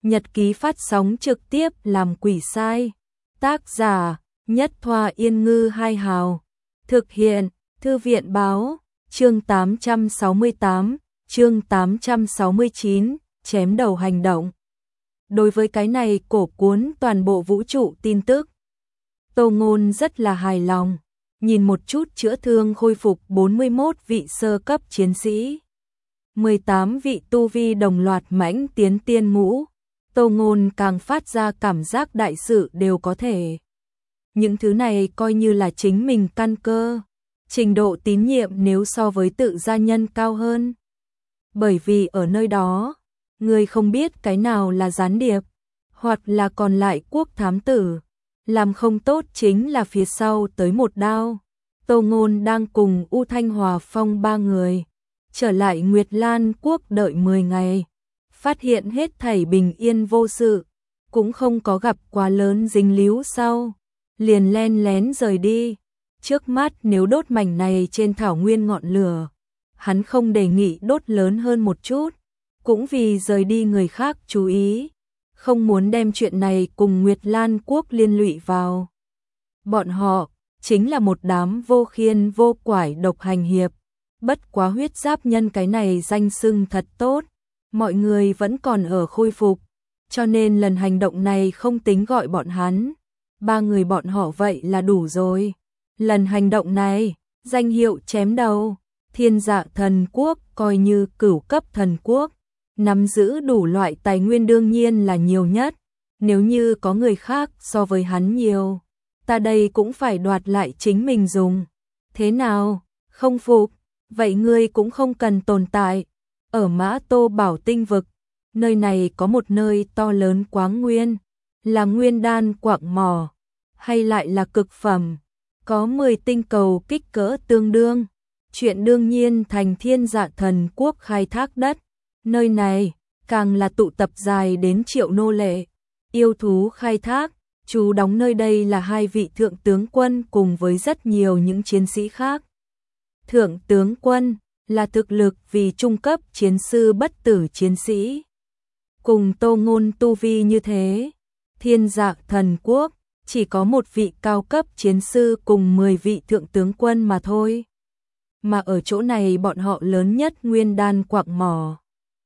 Nhật ký phát sóng trực tiếp làm quỷ sai. Tác giả Nhất Thoa Yên Ngư Hai Hào. Thực hiện Thư viện Báo. Chương 868, chương 869, chém đầu hành động. Đối với cái này cổ cuốn toàn bộ vũ trụ tin tức, Tô Ngôn rất là hài lòng. Nhìn một chút chữa thương khôi phục 41 vị sơ cấp chiến sĩ, 18 vị tu vi đồng loạt mãnh tiến tiên ngũ, Tô Ngôn càng phát ra cảm giác đại sự đều có thể. Những thứ này coi như là chính mình căn cơ, trình độ tín nhiệm nếu so với tự gia nhân cao hơn. Bởi vì ở nơi đó, người không biết cái nào là gián điệp, hoặc là còn lại quốc thám tử, làm không tốt chính là phía sau tới một đao. Tô Ngôn đang cùng U Thanh Hòa Phong ba người trở lại Nguyệt Lan quốc đợi 10 ngày, phát hiện hết thảy bình yên vô sự, cũng không có gặp quá lớn dính líu sau, liền len lén rời đi. Trước mắt nếu đốt mảnh này trên thảo nguyên ngọn lửa, hắn không đề nghị đốt lớn hơn một chút, cũng vì rời đi người khác chú ý, không muốn đem chuyện này cùng Nguyệt Lan quốc liên lụy vào. Bọn họ chính là một đám vô khiên vô quải độc hành hiệp, bất quá huyết giáp nhân cái này danh xưng thật tốt, mọi người vẫn còn ở khôi phục, cho nên lần hành động này không tính gọi bọn hắn, ba người bọn họ vậy là đủ rồi. Lần hành động này, danh hiệu chém đầu, Thiên Dạ Thần Quốc coi như cửu cấp thần quốc, nắm giữ đủ loại tài nguyên đương nhiên là nhiều nhất, nếu như có người khác so với hắn nhiều, ta đây cũng phải đoạt lại chính mình dùng. Thế nào, không phục, vậy ngươi cũng không cần tồn tại. Ở Mã Tô Bảo Tinh vực, nơi này có một nơi to lớn quáng nguyên, là nguyên đan quạng mỏ, hay lại là cực phẩm, có 10 tinh cầu kích cỡ tương đương. Chuyện đương nhiên thành Thiên Dạ Thần Quốc khai thác đất, nơi này càng là tụ tập dài đến triệu nô lệ, yêu thú khai thác, chú đóng nơi đây là 2 vị thượng tướng quân cùng với rất nhiều những chiến sĩ khác. Thượng tướng quân là thực lực vì trung cấp chiến sư bất tử chiến sĩ, cùng Tô Ngôn tu vi như thế. Thiên Dạ Thần Quốc chỉ có một vị cao cấp chiến sư cùng 10 vị thượng tướng quân mà thôi. Mà ở chỗ này bọn họ lớn nhất nguyên đan quạng mỏ,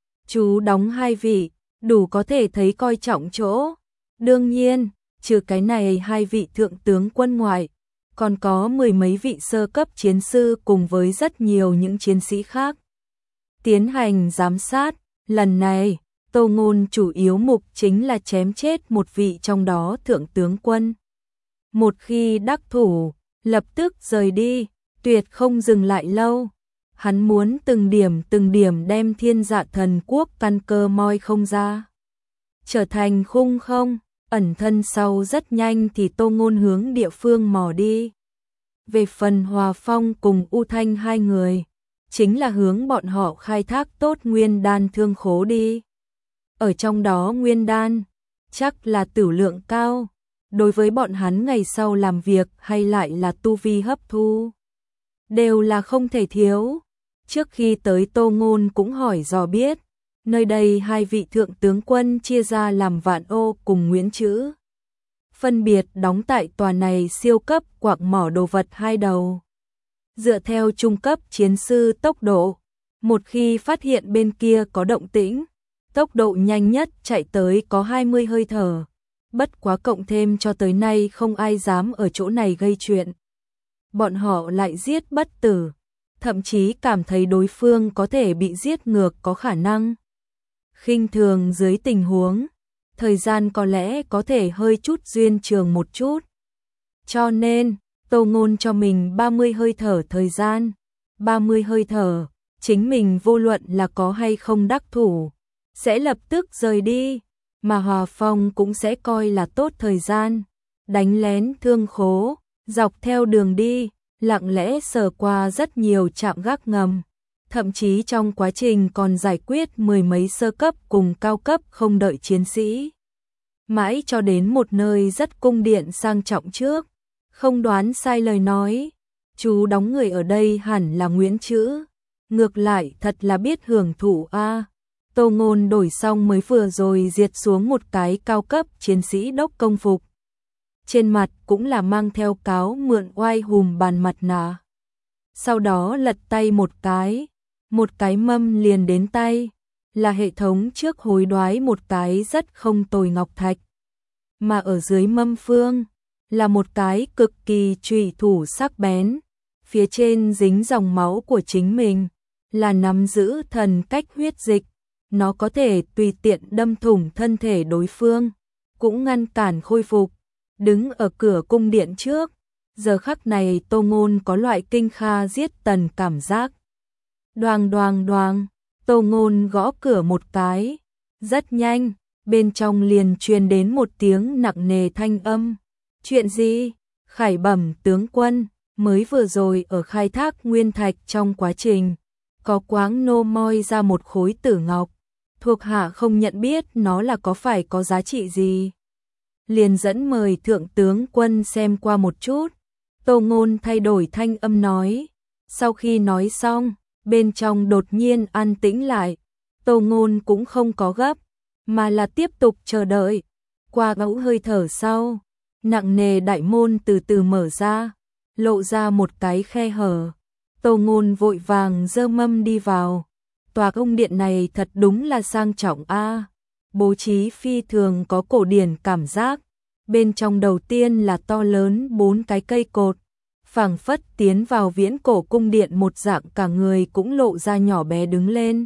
chú đóng 2 vị, đủ có thể thấy coi trọng chỗ. Đương nhiên, trừ cái này 2 vị thượng tướng quân ngoại, còn có 10 mấy vị sơ cấp chiến sư cùng với rất nhiều những chiến sĩ khác. Tiến hành giám sát, lần này, Tô Ngôn chủ yếu mục chính là chém chết một vị trong đó thượng tướng quân. Một khi đắc thủ, lập tức rời đi, tuyệt không dừng lại lâu. Hắn muốn từng điểm đem Thiên Dạ Thần Quốc căn cơ moi không ra, trở thành khung không, ẩn thân sau rất nhanh thì Tô Ngôn hướng địa phương mò đi. Về phần Hòa Phong cùng U Thanh hai người, chính là hướng bọn họ khai thác tốt nguyên đan thương khố đi. Ở trong đó nguyên đan, chắc là tửu lượng cao, đối với bọn hắn ngày sau làm việc hay lại là tu vi hấp thu, đều là không thể thiếu. Trước khi tới Tô Ngôn cũng hỏi dò biết, nơi đây 2 vị thượng tướng quân chia ra làm Vạn Ô cùng Nguyễn Trữ, phân biệt đóng tại tòa này siêu cấp quạng mỏ đồ vật 2 đầu. Dựa theo trung cấp chiến sư tốc độ, một khi phát hiện bên kia có động tĩnh, tốc độ nhanh nhất chạy tới có 20 hơi thở, bất quá cộng thêm cho tới nay không ai dám ở chỗ này gây chuyện. Bọn họ lại giết bất tử, thậm chí cảm thấy đối phương có thể bị giết ngược có khả năng. Khinh thường dưới tình huống, thời gian có lẽ có thể hơi chút duyên trường một chút. Cho nên, Tô Ngôn cho mình 30 hơi thở thời gian, 30 hơi thở, chính mình vô luận là có hay không đắc thủ, sẽ lập tức rời đi, mà Hòa Phong cũng sẽ coi là tốt thời gian, đánh lén thương khố, dọc theo đường đi, lặng lẽ sờ qua rất nhiều trạm gác ngầm, thậm chí trong quá trình còn giải quyết 10 mấy sơ cấp cùng cao cấp không đợi chiến sĩ. Mãi cho đến một nơi rất cung điện sang trọng trước, không đoán sai lời nói, chú đóng người ở đây hẳn là Nguyễn Trữ, ngược lại thật là biết hưởng thụ a. Tô Ngôn đổi xong mới vừa rồi diệt xuống một cái cao cấp chiến sĩ đốc công phục. Trên mặt cũng là mang theo cáo mượn oai hùm bàn mặt nạ. Sau đó lật tay một cái mâm liền đến tay, là hệ thống trước hối đoái một cái rất không tồi ngọc thạch. Mà ở dưới mâm phương, là một cái cực kỳ trùy thủ sắc bén, phía trên dính dòng máu của chính mình, là nắm giữ thần cách huyết dịch, nó có thể tùy tiện đâm thủng thân thể đối phương, cũng ngăn cản khôi phục. Đứng ở cửa cung điện trước, giờ khắc này Tô Ngôn có loại kinh kha giết tần cảm giác. Đoàng đoàng đoàng, Tô Ngôn gõ cửa một cái, rất nhanh, bên trong liền truyền đến một tiếng nặng nề thanh âm. Chuyện gì? Khải bẩm tướng quân, mới vừa rồi ở khai thác nguyên thạch trong quá trình, có quáng nô moi ra một khối tử ngọc, thuộc hạ không nhận biết nó là có phải có giá trị gì. Liền dẫn mời thượng tướng quân xem qua một chút. Tô Ngôn thay đổi thanh âm nói. Sau khi nói xong, bên trong đột nhiên an tĩnh lại. Tô Ngôn cũng không có gấp, mà là tiếp tục chờ đợi. Qua ngẫu hơi thở sau, nặng nề đại môn từ từ mở ra, lộ ra một cái khe hở. Tô Ngôn vội vàng giơ mâm đi vào. Tòa cung điện này thật đúng là sang trọng a. Bố trí phi thường có cổ điển cảm giác. Bên trong đầu tiên là to lớn 4 cái cây cột, phảng phất tiến vào viễn cổ cung điện một dạng, cả người cũng lộ ra nhỏ bé đứng lên.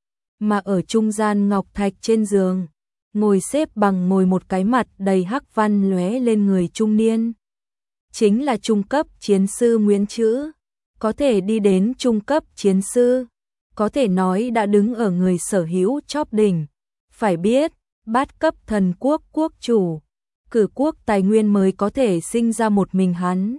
Mà ở trung gian ngọc thạch trên giường, ngồi xếp bằng ngồi một cái mặt đầy hắc văn lóe lên người trung niên. Chính là trung cấp chiến sư Nguyễn Chữ, có thể đi đến trung cấp chiến sư, có thể nói đã đứng ở người sở hữu chóp đỉnh. Phải biết, bát cấp thần quốc quốc chủ, cửu quốc tài nguyên mới có thể sinh ra một mình hắn.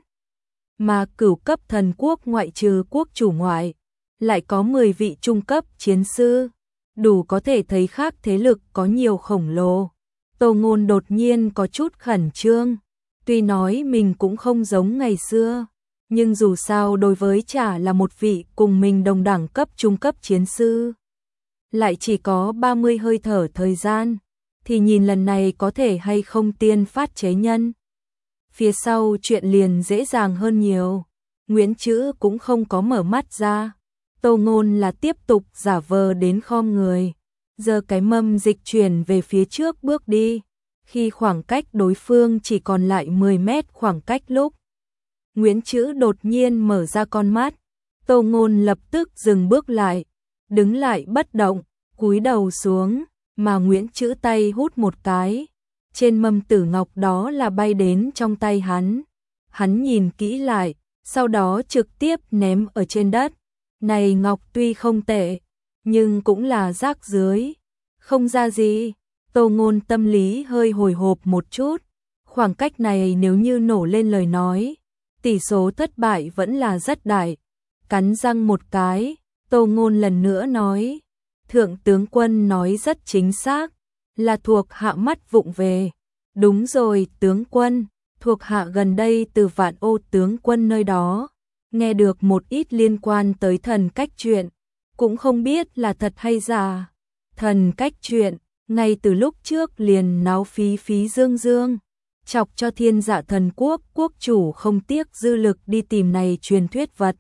Mà cửu cấp thần quốc ngoại trừ quốc chủ ngoại, lại có 10 vị trung cấp chiến sư, đủ có thể thấy khác thế lực có nhiều khổng lồ. Tô Ngôn đột nhiên có chút khẩn trương, tuy nói mình cũng không giống ngày xưa, nhưng dù sao đối với chả là một vị cùng mình đồng đẳng cấp trung cấp chiến sư, lại chỉ có 30 hơi thở thời gian, thì nhìn lần này có thể hay không tiên phát chế nhân. Phía sau chuyện liền dễ dàng hơn nhiều. Nguyễn Chữ cũng không có mở mắt ra. Tô Ngôn là tiếp tục giả vờ đến khom người, giơ cái mâm dịch chuyển về phía trước bước đi. Khi khoảng cách đối phương chỉ còn lại 10 mét khoảng cách lúc, Nguyễn Chữ đột nhiên mở ra con mắt. Tô Ngôn lập tức dừng bước lại, đứng lại bất động, cúi đầu xuống, mà Nguyễn Chữ tay hút một cái. Trên mâm tử ngọc đó là bay đến trong tay hắn. Hắn nhìn kỹ lại, sau đó trực tiếp ném ở trên đất. Này ngọc tuy không tệ, nhưng cũng là rác rưởi, không ra gì. Tô Ngôn tâm lý hơi hồi hộp một chút. Khoảng cách này nếu như nổ lên lời nói, tỷ số thất bại vẫn là rất đại. Cắn răng một cái, Tô Ngôn lần nữa nói. Thượng tướng quân nói rất chính xác, là thuộc hạ mắt vụng về. Đúng rồi tướng quân, thuộc hạ gần đây từ Vạn Ô tướng quân nơi đó, nghe được một ít liên quan tới thần cách chuyện, cũng không biết là thật hay giả. Thần cách chuyện, ngay từ lúc trước liền náo phí phí dương dương, chọc cho Thiên Dạ thần quốc quốc chủ không tiếc dư lực đi tìm này truyền thuyết vật.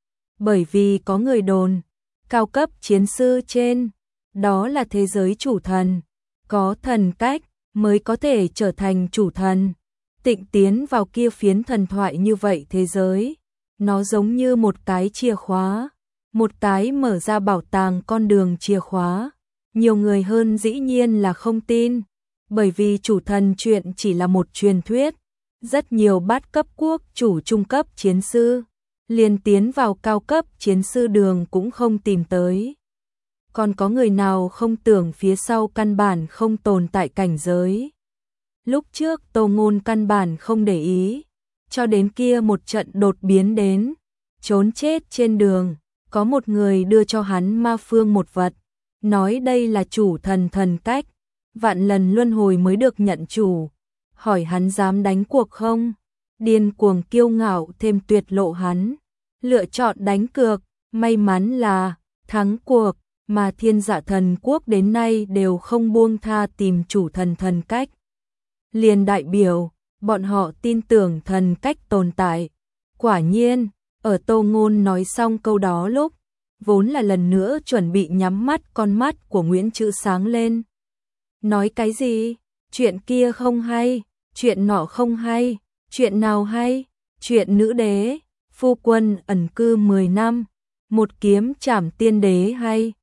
Bởi vì có người đồn, cao cấp chiến sư trên, đó là thế giới chủ thần, có thần cách mới có thể trở thành chủ thần, tịnh tiến vào kia phiến thần thoại như vậy thế giới. Nó giống như một cái chìa khóa, một cái mở ra bảo tàng con đường chìa khóa. Nhiều người hơn dĩ nhiên là không tin, bởi vì chủ thần chuyện chỉ là một truyền thuyết. Rất nhiều bát cấp quốc chủ trung cấp chiến sư, liền tiến vào cao cấp chiến sư đường cũng không tìm tới. Còn có người nào không tưởng phía sau căn bản không tồn tại cảnh giới. Lúc trước Tô Ngôn căn bản không để ý, cho đến kia một trận đột biến đến, trốn chết trên đường, có một người đưa cho hắn ma phương một vật, nói đây là chủ thần thần cách, vạn lần luân hồi mới được nhận chủ, hỏi hắn dám đánh cuộc không? Điên cuồng kiêu ngạo thêm tuyệt lộ hắn, lựa chọn đánh cược, may mắn là thắng cuộc, mà Thiên Dạ Thần Quốc đến nay đều không buông tha tìm chủ thần cách. Liền đại biểu, bọn họ tin tưởng thần cách tồn tại. Quả nhiên, ở Tô Ngôn nói xong câu đó lúc, vốn là lần nữa chuẩn bị nhắm mắt, con mắt của Nguyễn Trữ sáng lên. Nói cái gì? Chuyện kia không hay, chuyện nọ không hay, chuyện nào hay? Chuyện nữ đế, phu quân ẩn cư 10 năm, một kiếm trảm tiên đế hay?